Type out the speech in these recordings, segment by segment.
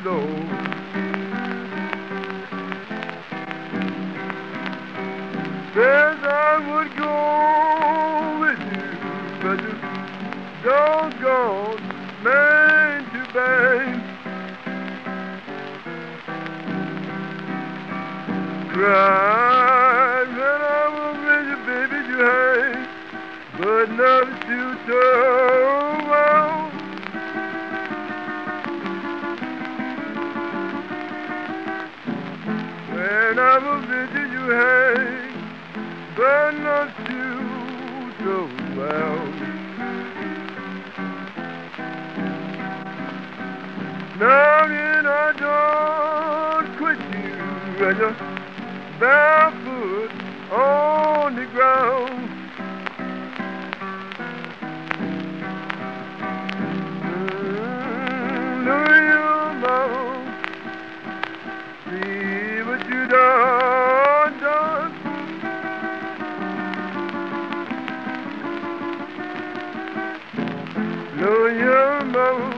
low. Says I would go with you, but you doggone man to bang. Cried when I was with you, baby, you hang, but not to turn around. When I was with you, you hang, but not to turn around. Now then I don't quit you, and you're barefoot on the ground. Look at your mouth, see what you done. Look at your mouth,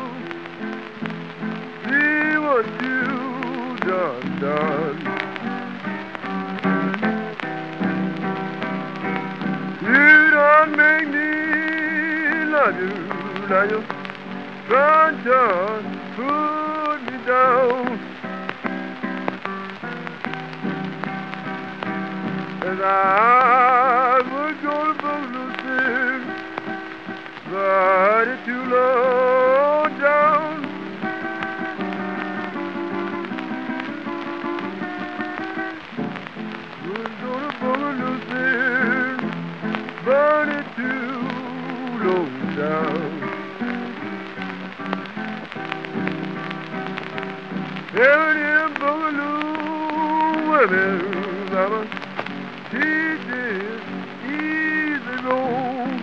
see what you done. You don't make me love you, now you're trying to put me down. And I would go to Boogaloo, but it's too low down. Would go to Boogaloo, but it's too low down. Every day Boogaloo women, mama, teaches easy road.